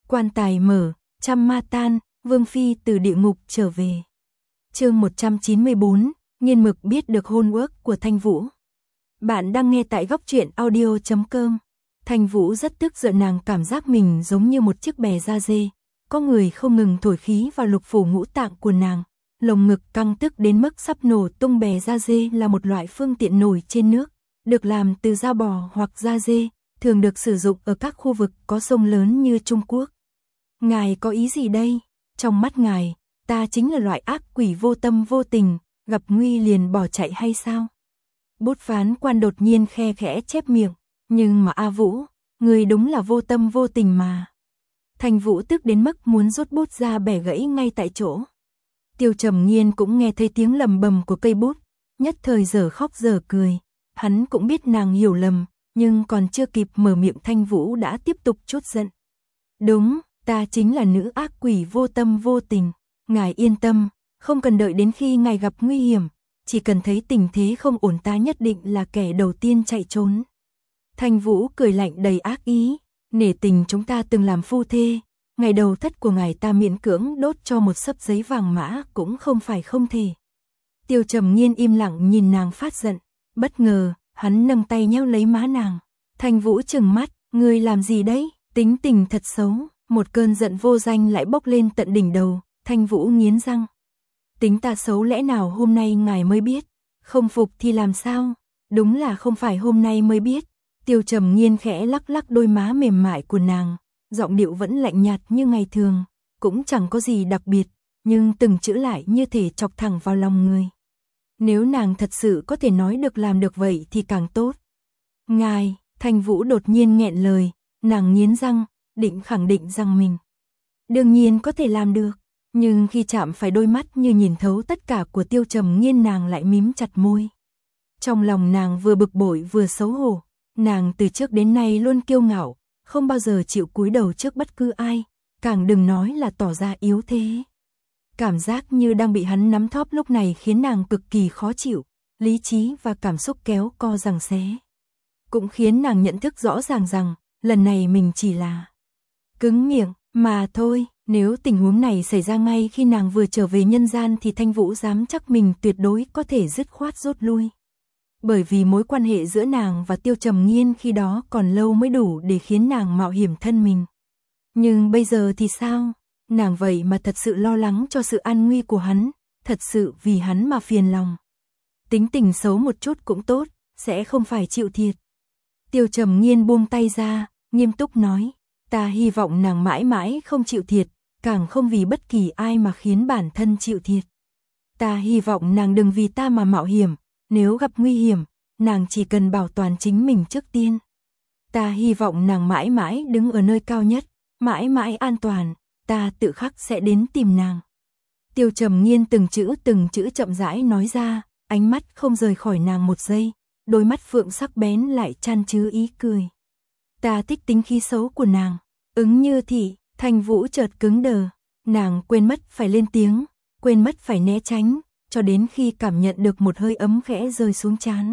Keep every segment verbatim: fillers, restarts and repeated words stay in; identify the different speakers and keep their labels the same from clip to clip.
Speaker 1: Quan tài mở, trăm ma tan, Vương Phi từ địa ngục trở về. Chương một trăm chín mươi bốn, nghiên mực biết được homework của Thanh Vũ. Bạn đang nghe tại góc truyện audio chấm com. Thanh Vũ rất tức giận, nàng cảm giác mình giống như một chiếc bè da dê. Có người không ngừng thổi khí vào lục phủ ngũ tạng của nàng. Lồng ngực căng tức đến mức sắp nổ tung. Bè da dê là một loại phương tiện nổi trên nước, được làm từ da bò hoặc da dê, thường được sử dụng ở các khu vực có sông lớn như Trung Quốc. Ngài có ý gì đây? Trong mắt ngài, ta chính là loại ác quỷ vô tâm vô tình, gặp nguy liền bỏ chạy hay sao? Bút phán quan đột nhiên khe khẽ chép miệng, nhưng mà A Vũ, người đúng là vô tâm vô tình mà. Thanh Vũ tức đến mức muốn rút bút ra bẻ gãy ngay tại chỗ. Tiêu Trầm Nghiên cũng nghe thấy tiếng lầm bầm của cây bút, nhất thời dở khóc dở cười. Hắn cũng biết nàng hiểu lầm, nhưng còn chưa kịp mở miệng Thanh Vũ đã tiếp tục trút giận. Đúng, ta chính là nữ ác quỷ vô tâm vô tình. Ngài yên tâm, không cần đợi đến khi ngài gặp nguy hiểm, chỉ cần thấy tình thế không ổn ta nhất định là kẻ đầu tiên chạy trốn. Thanh Vũ cười lạnh đầy ác ý, nể tình chúng ta từng làm phu thê, ngày đầu thất của ngài ta miễn cưỡng đốt cho một xấp giấy vàng mã cũng không phải không thể. Tiêu Trầm Nghiên im lặng nhìn nàng phát giận, bất ngờ, hắn nâng tay nhéo lấy má nàng. Thanh Vũ trừng mắt, ngươi làm gì đấy, tính tình thật xấu. Một cơn giận vô danh lại bốc lên tận đỉnh đầu, Thanh Vũ nghiến răng. Tính ta xấu lẽ nào hôm nay ngài mới biết, không phục thì làm sao, đúng là không phải hôm nay mới biết. Tiêu Trầm Nghiên khẽ lắc lắc đôi má mềm mại của nàng, giọng điệu vẫn lạnh nhạt như ngày thường, cũng chẳng có gì đặc biệt, nhưng từng chữ lại như thể chọc thẳng vào lòng người. Nếu nàng thật sự có thể nói được làm được vậy thì càng tốt. Ngài, Thanh Vũ đột nhiên nghẹn lời, nàng nghiến răng, định khẳng định rằng mình đương nhiên có thể làm được, nhưng khi chạm phải đôi mắt như nhìn thấu tất cả của Tiêu Trầm Nghiên nàng lại mím chặt môi. Trong lòng nàng vừa bực bội vừa xấu hổ, nàng từ trước đến nay luôn kiêu ngạo, không bao giờ chịu cúi đầu trước bất cứ ai, càng đừng nói là tỏ ra yếu thế. Cảm giác như đang bị hắn nắm thóp lúc này khiến nàng cực kỳ khó chịu, lý trí và cảm xúc kéo co giằng xé. Cũng khiến nàng nhận thức rõ ràng rằng, lần này mình chỉ là cứng miệng mà thôi. Nếu tình huống này xảy ra ngay khi nàng vừa trở về nhân gian thì Thanh Vũ dám chắc mình tuyệt đối có thể dứt khoát rút lui. Bởi vì mối quan hệ giữa nàng và Tiêu Trầm Nghiên khi đó còn lâu mới đủ để khiến nàng mạo hiểm thân mình. Nhưng bây giờ thì sao? Nàng vậy mà thật sự lo lắng cho sự an nguy của hắn, thật sự vì hắn mà phiền lòng. Tính tình xấu một chút cũng tốt, sẽ không phải chịu thiệt. Tiêu Trầm Nghiên buông tay ra, nghiêm túc nói, ta hy vọng nàng mãi mãi không chịu thiệt, càng không vì bất kỳ ai mà khiến bản thân chịu thiệt. Ta hy vọng nàng đừng vì ta mà mạo hiểm, nếu gặp nguy hiểm, nàng chỉ cần bảo toàn chính mình trước tiên. Ta hy vọng nàng mãi mãi đứng ở nơi cao nhất, mãi mãi an toàn, ta tự khắc sẽ đến tìm nàng. Tiêu Trầm Nghiên từng chữ từng chữ chậm rãi nói ra, ánh mắt không rời khỏi nàng một giây, đôi mắt phượng sắc bén lại chan chứa ý cười. Ta thích tính khí xấu của nàng. Ứng Như Thị, Thanh Vũ chợt cứng đờ, nàng quên mất phải lên tiếng, quên mất phải né tránh, cho đến khi cảm nhận được một hơi ấm khẽ rơi xuống trán.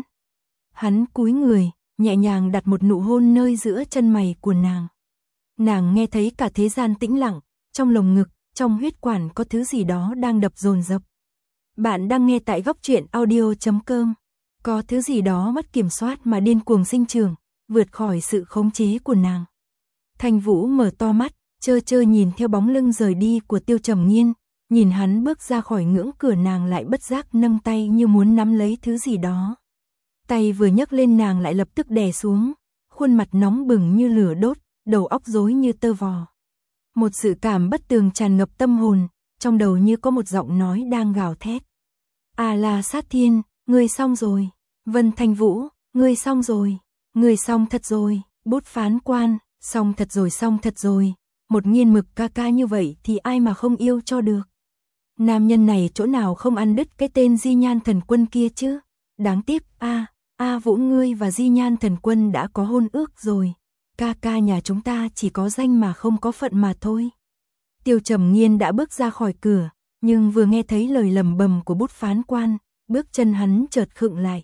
Speaker 1: Hắn cúi người, nhẹ nhàng đặt một nụ hôn nơi giữa chân mày của nàng. Nàng nghe thấy cả thế gian tĩnh lặng, trong lồng ngực, trong huyết quản có thứ gì đó đang đập dồn dập. Bạn đang nghe tại góc truyện audio chấm com. Có thứ gì đó mất kiểm soát mà điên cuồng sinh trưởng, vượt khỏi sự khống chế của nàng. Thanh Vũ mở to mắt, trơ trơ nhìn theo bóng lưng rời đi của Tiêu Trầm Nghiên, nhìn hắn bước ra khỏi ngưỡng cửa nàng lại bất giác nâng tay như muốn nắm lấy thứ gì đó. Tay vừa nhấc lên nàng lại lập tức đè xuống, khuôn mặt nóng bừng như lửa đốt, đầu óc rối như tơ vò. Một sự cảm bất tường tràn ngập tâm hồn, trong đầu như có một giọng nói đang gào thét. À là Sát Thiên, ngươi xong rồi. Vân Thanh Vũ, ngươi xong rồi. Ngươi xong thật rồi. Bút phán quan, xong thật rồi xong thật rồi. Một nghiên mực ca ca như vậy thì ai mà không yêu cho được. Nam nhân này chỗ nào không ăn đứt cái tên Di Nhan Thần Quân kia chứ. Đáng tiếc, a a Vũ ngươi và Di Nhan Thần Quân đã có hôn ước rồi. Ca ca nhà chúng ta chỉ có danh mà không có phận mà thôi. Tiêu Trầm Nghiên đã bước ra khỏi cửa, nhưng vừa nghe thấy lời lầm bầm của bút phán quan, bước chân hắn chợt khựng lại.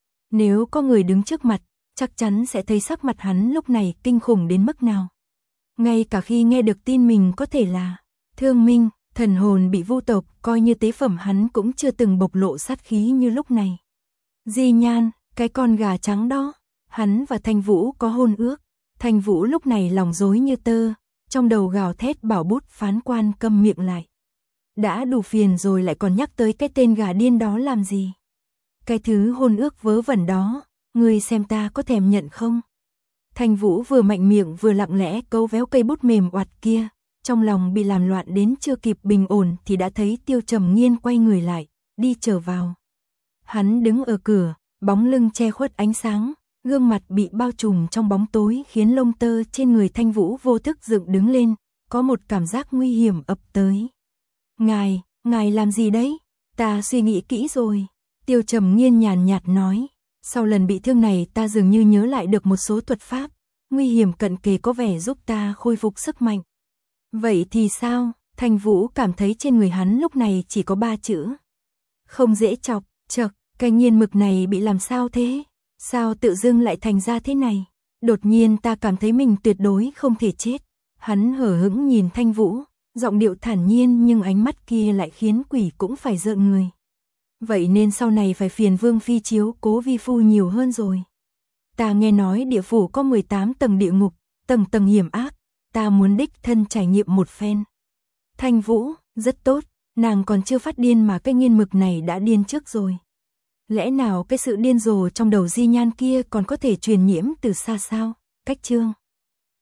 Speaker 1: Nếu có người đứng trước mặt, chắc chắn sẽ thấy sắc mặt hắn lúc này kinh khủng đến mức nào. Ngay cả khi nghe được tin mình có thể là thương minh, thần hồn bị vu tộc coi như tế phẩm, hắn cũng chưa từng bộc lộ sát khí như lúc này. Di Nhan, cái con gà trắng đó, hắn và Thanh Vũ có hôn ước. Thanh Vũ lúc này lòng rối như tơ, trong đầu gào thét bảo bút phán quan câm miệng lại. Đã đủ phiền rồi lại còn nhắc tới cái tên gà điên đó làm gì? Cái thứ hôn ước vớ vẩn đó, ngươi xem ta có thèm nhận không? Thanh Vũ vừa mạnh miệng vừa lặng lẽ cấu véo cây bút mềm oặt kia, trong lòng bị làm loạn đến chưa kịp bình ổn thì đã thấy Tiêu Trầm Nghiên quay người lại, đi trở vào. Hắn đứng ở cửa, bóng lưng che khuất ánh sáng, gương mặt bị bao trùm trong bóng tối khiến lông tơ trên người Thanh Vũ vô thức dựng đứng lên, có một cảm giác nguy hiểm ập tới. Ngài, ngài làm gì đấy? Ta suy nghĩ kỹ rồi. Tiêu Trầm Nghiên nhàn nhạt nói, sau lần bị thương này ta dường như nhớ lại được một số thuật pháp, nguy hiểm cận kề có vẻ giúp ta khôi phục sức mạnh. Vậy thì sao? Thanh Vũ cảm thấy trên người hắn lúc này chỉ có ba chữ. Không dễ chọc, chậc, cái nghiên mực này bị làm sao thế? Sao tự dưng lại thành ra thế này? Đột nhiên ta cảm thấy mình tuyệt đối không thể chết. Hắn hờ hững nhìn Thanh Vũ, giọng điệu thản nhiên nhưng ánh mắt kia lại khiến quỷ cũng phải rợn người. Vậy nên sau này phải phiền Vương Phi chiếu cố vi phu nhiều hơn rồi. Ta nghe nói địa phủ có mười tám tầng địa ngục, tầng tầng hiểm ác, ta muốn đích thân trải nghiệm một phen. Thanh Vũ, rất tốt, nàng còn chưa phát điên mà cái nghiên mực này đã điên trước rồi. Lẽ nào cái sự điên rồ trong đầu Di Nhan kia còn có thể truyền nhiễm từ xa sao? Cách chương